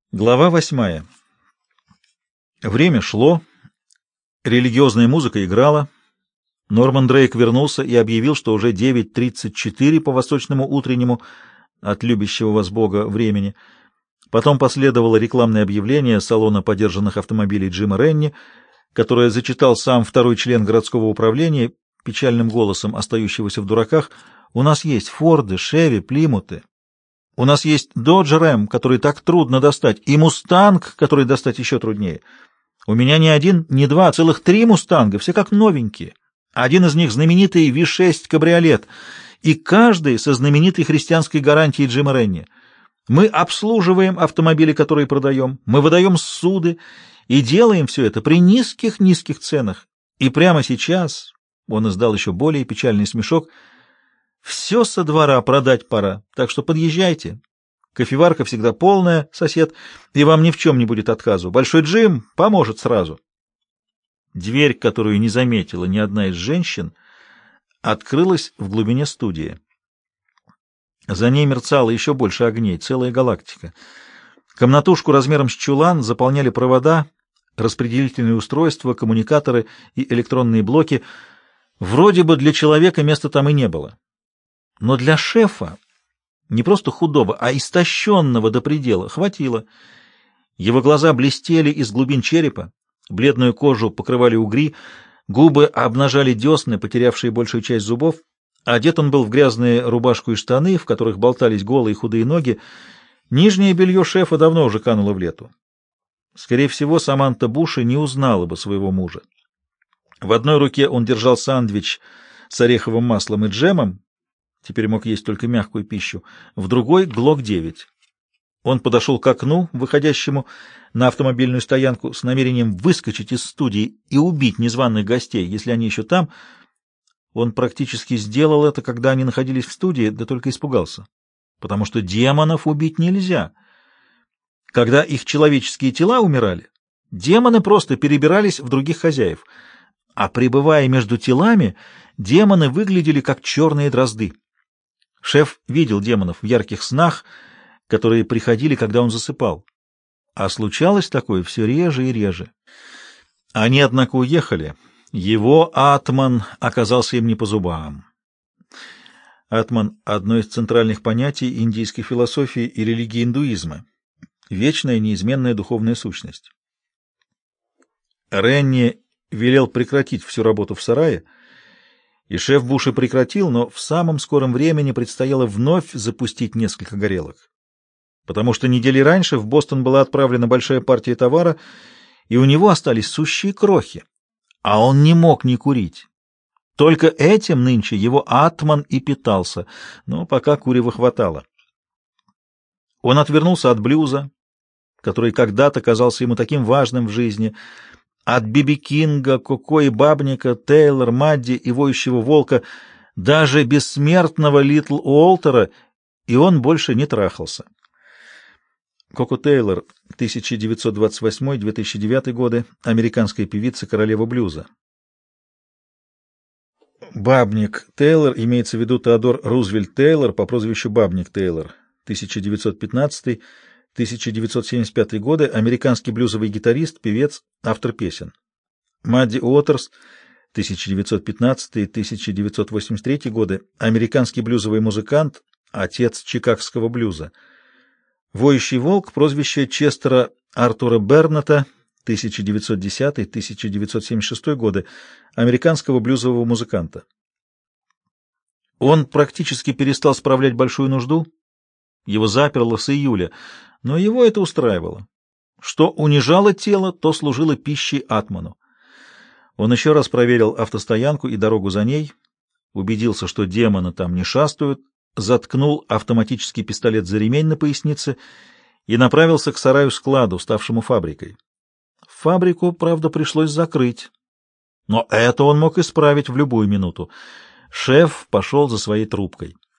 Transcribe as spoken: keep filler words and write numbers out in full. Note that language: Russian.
Глава восьмая. Время шло, религиозная музыка играла. Норман Дрейк вернулся и объявил, что уже девять тридцать четыре по восточному утреннему от любящего вас Бога времени. Потом последовало рекламное объявление салона подержанных автомобилей Джима Ренни, которое зачитал сам второй член городского управления печальным голосом остающегося в дураках. «У нас есть Форды, Шеви, Плимуты. У нас есть Dodge Ram, который так трудно достать, и Мустанг, который достать еще труднее. У меня не один, не два, а целых три Мустанга, все как новенькие. Один из них знаменитый ви шесть кабриолет, и каждый со знаменитой христианской гарантией Джима Ренни. Мы обслуживаем автомобили, которые продаем, мы выдаем суды и делаем все это при низких-низких ценах. И прямо сейчас, он издал еще более печальный смешок, все со двора продать пора, так что подъезжайте. Кофеварка всегда полная, сосед, и вам ни в чем не будет отказу. Большой Джим поможет сразу». Дверь, которую не заметила ни одна из женщин, открылась в глубине студии. За ней мерцало еще больше огней, целая галактика. Комнатушку размером с чулан заполняли провода, распределительные устройства, коммуникаторы и электронные блоки. Вроде бы для человека места там и не было. Но для шефа, не просто худого, а истощенного до предела, хватило. Его глаза блестели из глубин черепа, бледную кожу покрывали угри, губы обнажали десны, потерявшие большую часть зубов. Одет он был в грязные рубашку и штаны, в которых болтались голые худые ноги. Нижнее белье шефа давно уже кануло в лету. Скорее всего, Саманта Буши не узнала бы своего мужа. В одной руке он держал сэндвич с ореховым маслом и джемом, теперь мог есть только мягкую пищу, в другой — Глок девять. Он подошел к окну, выходящему на автомобильную стоянку, с намерением выскочить из студии и убить незваных гостей, если они еще там. Он практически сделал это, когда они находились в студии, да только испугался, потому что демонов убить нельзя. Когда их человеческие тела умирали, демоны просто перебирались в других хозяев, а пребывая между телами, демоны выглядели как черные дрозды. Шеф видел демонов в ярких снах, которые приходили, когда он засыпал. А случалось такое все реже и реже. Они, однако, уехали. Его атман оказался им не по зубам. Атман — одно из центральных понятий индийской философии и религии индуизма. Вечная, неизменная духовная сущность. Ренни велел прекратить всю работу в сарае, и шеф Буши прекратил, но в самом скором времени предстояло вновь запустить несколько горелок. Потому что недели раньше в Бостон была отправлена большая партия товара, и у него остались сущие крохи, а он не мог не курить. Только этим нынче его атман и питался, но пока курева хватало. Он отвернулся от блюза, который когда-то казался ему таким важным в жизни, от Биби Кинга, Коко и Бабника, Тейлор, Мадди и Воющего Волка, даже бессмертного Литл Уолтера, и он больше не трахался. Коко Тейлор, тысяча девятьсот двадцать восьмой — две тысячи девятый годы, американская певица, королева блюза. Бабник Тейлор, имеется в виду Теодор Рузвельт Тейлор по прозвищу Бабник Тейлор, тысяча девятьсот пятнадцатый — тысяча девятьсот семьдесят пятый годы, американский блюзовый гитарист, певец, автор песен. Мадди Уотерс, тысяча девятьсот пятнадцатый — тысяча девятьсот восемьдесят третий годы, американский блюзовый музыкант, отец чикагского блюза. Воющий волк, прозвище Честера Артура Берната, тысяча девятьсот десятый — тысяча девятьсот семьдесят шестой годы, американского блюзового музыканта. Он практически перестал справлять большую нужду, его заперло с июля, но его это устраивало. Что унижало тело, то служило пищей атману. Он еще раз проверил автостоянку и дорогу за ней, убедился, что демоны там не шастают, заткнул автоматический пистолет за ремень на пояснице и направился к сараю-складу, ставшему фабрикой. Фабрику, правда, пришлось закрыть, но это он мог исправить в любую минуту. Шеф пошел за своей трубкой.